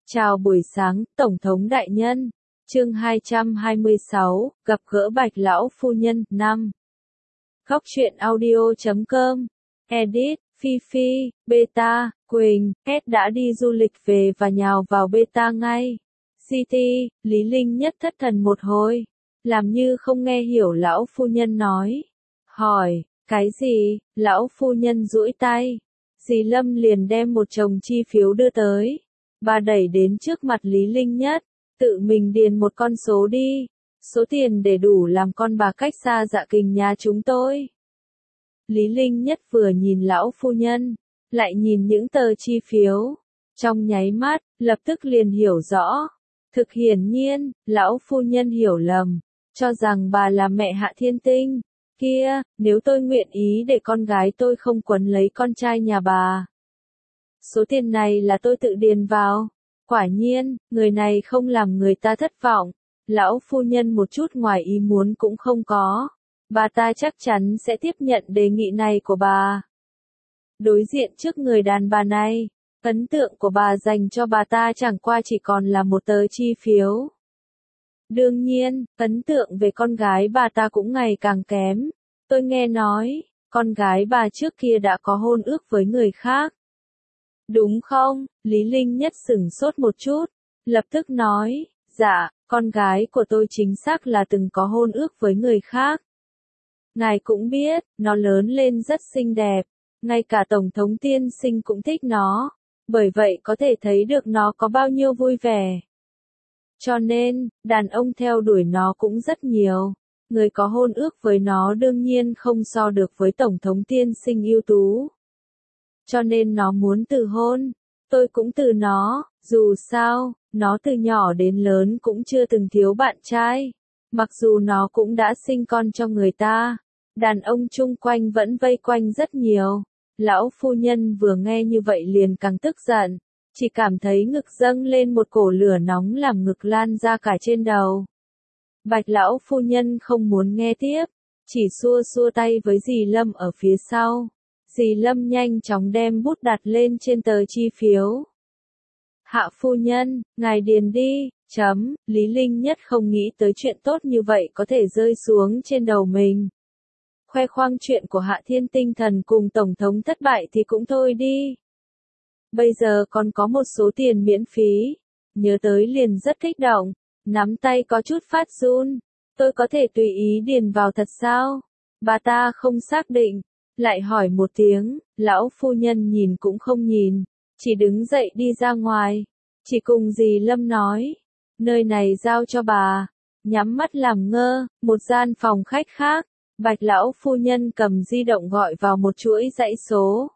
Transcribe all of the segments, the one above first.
Chào buổi sáng, Tổng thống đại nhân. Chương 226, gặp gỡ Bạch lão phu nhân. 5. Góc truyện audio.com. Edit, Phi Phi, Beta, Quỳnh, Ed đã đi du lịch về và nhào vào Beta ngay. City, Lý Linh nhất thất thần một hồi, làm như không nghe hiểu lão phu nhân nói. Hỏi, cái gì? Lão phu nhân duỗi tay. Dì Lâm liền đem một chồng chi phiếu đưa tới. Bà đẩy đến trước mặt Lý Linh nhất, tự mình điền một con số đi, số tiền để đủ làm con bà cách xa Dạ Kình nhà chúng tôi. Lý Linh nhất vừa nhìn lão phu nhân, lại nhìn những tờ chi phiếu, trong nháy mắt, lập tức liền hiểu rõ. Thực hiển nhiên, lão phu nhân hiểu lầm, cho rằng bà là mẹ Hạ Thiên Tinh. Kia, nếu tôi nguyện ý để con gái tôi không quấn lấy con trai nhà bà, số tiền này là tôi tự điền vào. Quả nhiên, người này không làm người ta thất vọng. Lão phu nhân một chút ngoài ý muốn cũng không có. Bà ta chắc chắn sẽ tiếp nhận đề nghị này của bà. Đối diện trước người đàn bà này, ấn tượng của bà dành cho bà ta chẳng qua chỉ còn là một tờ chi phiếu. Đương nhiên, ấn tượng về con gái bà ta cũng ngày càng kém. Tôi nghe nói, con gái bà trước kia đã có hôn ước với người khác. Đúng không? Lý Linh nhất sửng sốt một chút, lập tức nói, dạ, con gái của tôi chính xác là từng có hôn ước với người khác. Ngài cũng biết, nó lớn lên rất xinh đẹp, ngay cả Tổng thống tiên sinh cũng thích nó, bởi vậy có thể thấy được nó có bao nhiêu vui vẻ. Cho nên, đàn ông theo đuổi nó cũng rất nhiều, người có hôn ước với nó đương nhiên không so được với Tổng thống tiên sinh ưu tú. Cho nên nó muốn từ hôn, tôi cũng từ nó, dù sao, nó từ nhỏ đến lớn cũng chưa từng thiếu bạn trai, mặc dù nó cũng đã sinh con cho người ta, đàn ông chung quanh vẫn vây quanh rất nhiều. Lão phu nhân vừa nghe như vậy liền càng tức giận, chỉ cảm thấy ngực dâng lên một cổ lửa nóng làm ngực lan ra cả trên đầu. Bạch lão phu nhân không muốn nghe tiếp, chỉ xua xua tay với dì Lâm ở phía sau. Dì Lâm nhanh chóng đem bút đặt lên trên tờ chi phiếu. Hạ phu nhân, ngài điền đi, Lý Linh nhất không nghĩ tới chuyện tốt như vậy có thể rơi xuống trên đầu mình. Khoe khoang chuyện của Hạ Thiên Tinh thần cùng Tổng thống thất bại thì cũng thôi đi. Bây giờ còn có một số tiền miễn phí, nhớ tới liền rất kích động, nắm tay có chút phát run. Tôi có thể tùy ý điền vào thật sao? Bà ta không xác định. Lại hỏi một tiếng, lão phu nhân nhìn cũng không nhìn, chỉ đứng dậy đi ra ngoài, chỉ cùng dì Lâm nói, nơi này giao cho bà, nhắm mắt làm ngơ. Một gian phòng khách khác, Bạch lão phu nhân cầm di động gọi vào một chuỗi dãy số.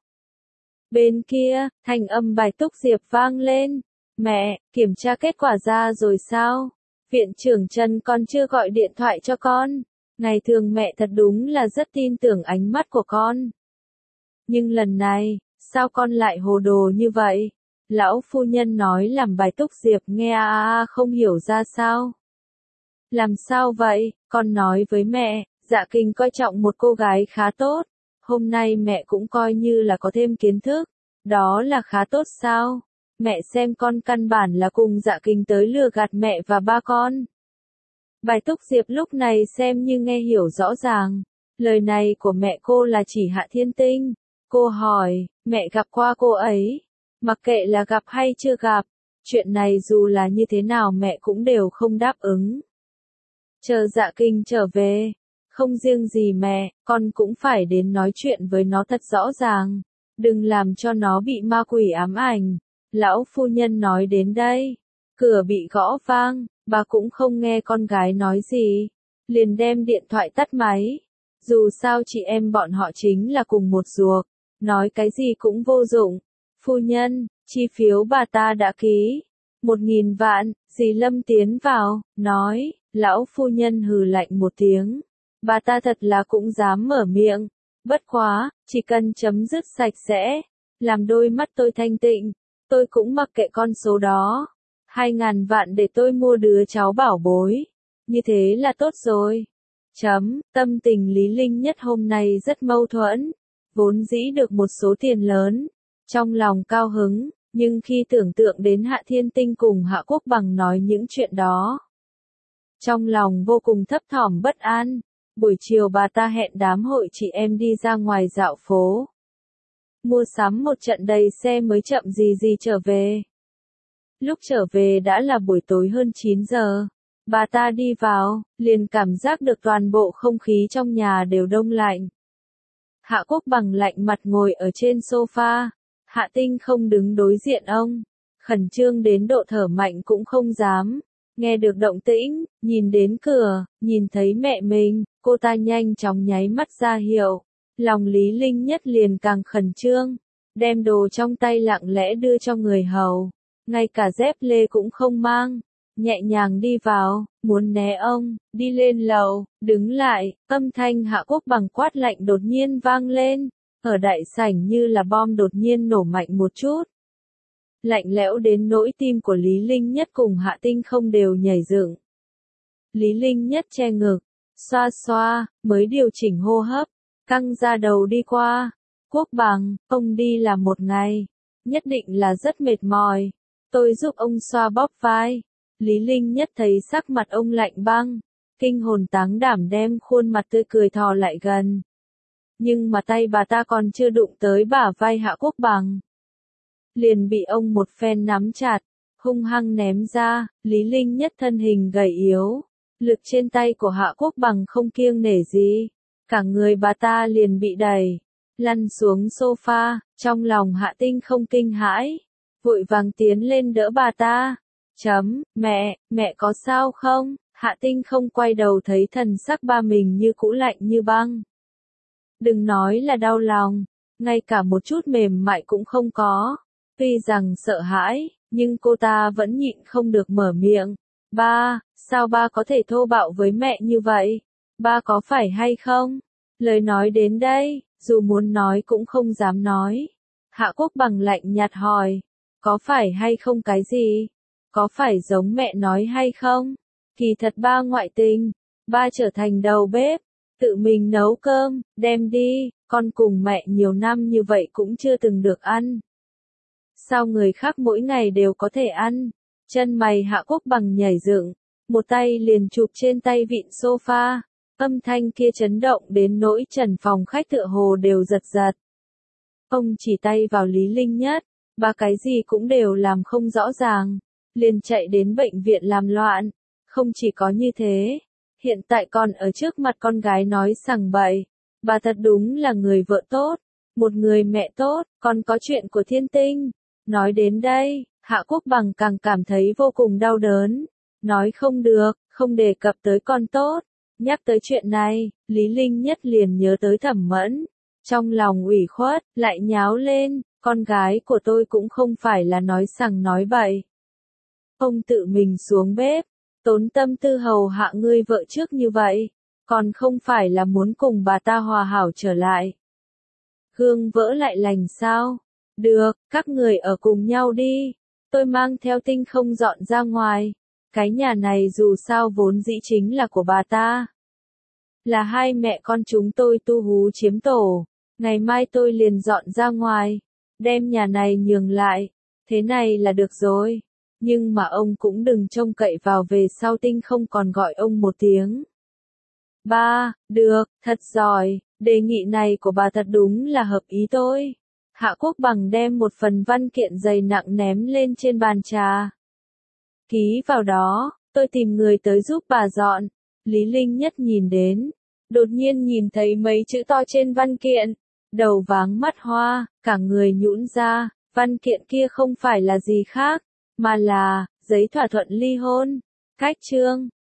Bên kia, thanh âm Bạch Túc Diệp vang lên, mẹ, kiểm tra kết quả ra rồi sao? Viện trưởng Trần còn chưa gọi điện thoại cho con. Ngày thường mẹ thật đúng là rất tin tưởng ánh mắt của con. Nhưng lần này, sao con lại hồ đồ như vậy? Lão phu nhân nói làm Bạch Túc Diệp nghe không hiểu ra sao. Làm sao vậy? Con nói với mẹ, Dạ Kình coi trọng một cô gái khá tốt. Hôm nay mẹ cũng coi như là có thêm kiến thức. Đó là khá tốt sao? Mẹ xem con căn bản là cùng Dạ Kình tới lừa gạt mẹ và ba con. Bạch Túc Diệp lúc này xem như nghe hiểu rõ ràng. Lời này của mẹ cô là chỉ Hạ Thiên Tinh. Cô hỏi, mẹ gặp qua cô ấy. Mặc kệ là gặp hay chưa gặp, chuyện này dù là như thế nào mẹ cũng đều không đáp ứng. Chờ Dạ Kình trở về, không riêng gì mẹ, con cũng phải đến nói chuyện với nó thật rõ ràng. Đừng làm cho nó bị ma quỷ ám ảnh. Lão phu nhân nói đến đây, cửa bị gõ vang. Bà cũng không nghe con gái nói gì, liền đem điện thoại tắt máy. Dù sao chị em bọn họ chính là cùng một ruột, nói cái gì cũng vô dụng. Phu nhân, chi phiếu bà ta đã ký, 1.000 vạn. Dì Lâm tiến vào, nói. Lão phu nhân hừ lạnh một tiếng. Bà ta thật là cũng dám mở miệng. Bất quá, chỉ cần chấm dứt sạch sẽ, làm đôi mắt tôi thanh tịnh, tôi cũng mặc kệ con số đó. 2.000 vạn để tôi mua đứa cháu bảo bối. Như thế là tốt rồi. Tâm tình Lý Linh nhất hôm nay rất mâu thuẫn. Vốn dĩ được một số tiền lớn. Trong lòng cao hứng, Nhưng khi tưởng tượng đến Hạ Thiên Tinh cùng Hạ Quốc Bằng nói những chuyện đó, trong lòng vô cùng thấp thỏm bất an. Buổi chiều bà ta hẹn đám hội chị em đi ra ngoài dạo phố, mua sắm một trận đầy xe mới chậm gì gì trở về. Lúc trở về đã là buổi tối hơn 9 giờ. Bà ta đi vào, liền cảm giác được toàn bộ không khí trong nhà đều đông lạnh. Hạ Quốc Bằng lạnh mặt ngồi ở trên sofa. Hạ Tinh không đứng đối diện ông, khẩn trương đến độ thở mạnh cũng không dám. Nghe được động tĩnh, nhìn đến cửa, nhìn thấy mẹ mình, cô ta nhanh chóng nháy mắt ra hiệu. Lòng Lý Linh Nhất liền càng khẩn trương, đem đồ trong tay lặng lẽ đưa cho người hầu, ngay cả dép lê cũng không mang, nhẹ nhàng đi vào, muốn né ông, đi lên lầu, đứng lại, âm thanh Hạ Quốc Bằng quát lạnh đột nhiên vang lên, ở đại sảnh như là bom đột nhiên nổ mạnh một chút. Lạnh lẽo đến nỗi tim của Lý Linh Nhất cùng Hạ Tinh không đều nhảy dựng. Lý Linh Nhất che ngực, xoa xoa, mới điều chỉnh hô hấp, căng ra đầu đi qua. Quốc Bằng, ông đi làm một ngày, nhất định là rất mệt mỏi. Tôi giúp ông xoa bóp vai. Lý Linh Nhất thấy sắc mặt ông lạnh băng, kinh hồn táng đảm đem khuôn mặt tươi cười thò lại gần. Nhưng mà tay bà ta còn chưa đụng tới bả vai Hạ Quốc Bằng, liền bị ông một phen nắm chặt, hung hăng ném ra. Lý Linh Nhất thân hình gầy yếu, lực trên tay của Hạ Quốc Bằng không kiêng nể gì, cả người bà ta liền bị đẩy, lăn xuống sofa. Trong lòng Hạ Tinh không kinh hãi, vội vàng tiến lên đỡ bà ta. Mẹ có sao không? Hạ Tinh không quay đầu thấy thần sắc ba mình như cũ lạnh như băng. Đừng nói là đau lòng, ngay cả một chút mềm mại cũng không có. Tuy rằng sợ hãi, nhưng cô ta vẫn nhịn không được mở miệng. Ba, sao ba có thể thô bạo với mẹ như vậy? Ba có phải hay không? Lời nói đến đây, dù muốn nói cũng không dám nói. Hạ Quốc Bằng lạnh nhạt hỏi, có phải hay không cái gì? Có phải giống mẹ nói hay không? Kỳ thật ba ngoại tình, ba trở thành đầu bếp, tự mình nấu cơm, đem đi, con cùng mẹ nhiều năm như vậy cũng chưa từng được ăn. Sao người khác mỗi ngày đều có thể ăn? Chân mày Hạ Quốc Bằng nhảy dựng, một tay liền chụp trên tay vịn sofa, âm thanh kia chấn động đến nỗi trần phòng khách tựa hồ đều giật giật. Ông chỉ tay vào Lý Linh Nhất, bà cái gì cũng đều làm không rõ ràng, liền chạy đến bệnh viện làm loạn. Không chỉ có như thế, hiện tại còn ở trước mặt con gái nói sằng bậy, bà thật đúng là người vợ tốt, một người mẹ tốt, còn có chuyện của Thiên Tinh. Nói đến đây, Hạ Quốc Bằng càng cảm thấy vô cùng đau đớn, nói không được, không đề cập tới con tốt. Nhắc tới chuyện này, Lý Linh Nhất liền nhớ tới Thẩm Mẫn, trong lòng ủy khuất, lại nháo lên, con gái của tôi cũng không phải là nói sằng nói bậy. Ông tự mình xuống bếp, tốn tâm tư hầu hạ ngươi vợ trước như vậy, còn không phải là muốn cùng bà ta hòa hảo trở lại. Gương vỡ lại lành sao? Được, các người ở cùng nhau đi, tôi mang theo Tinh không dọn ra ngoài. Cái nhà này dù sao vốn dĩ chính là của bà ta. Là hai mẹ con chúng tôi tu hú chiếm tổ, ngày mai tôi liền dọn ra ngoài, đem nhà này nhường lại, thế này là được rồi. Nhưng mà ông cũng đừng trông cậy vào về sau Tinh không còn gọi ông một tiếng. Ba, được, thật giỏi, đề nghị này của bà thật đúng là hợp ý tôi. Hạ Quốc Bằng đem một phần văn kiện dày nặng ném lên trên bàn trà. Ký vào đó, tôi tìm người tới giúp bà dọn. Lý Linh Nhất nhìn đến, đột nhiên nhìn thấy mấy chữ to trên văn kiện, đầu váng mắt hoa, cả người nhũn ra. Văn kiện kia không phải là gì khác, mà là giấy thỏa thuận ly hôn. Cách chương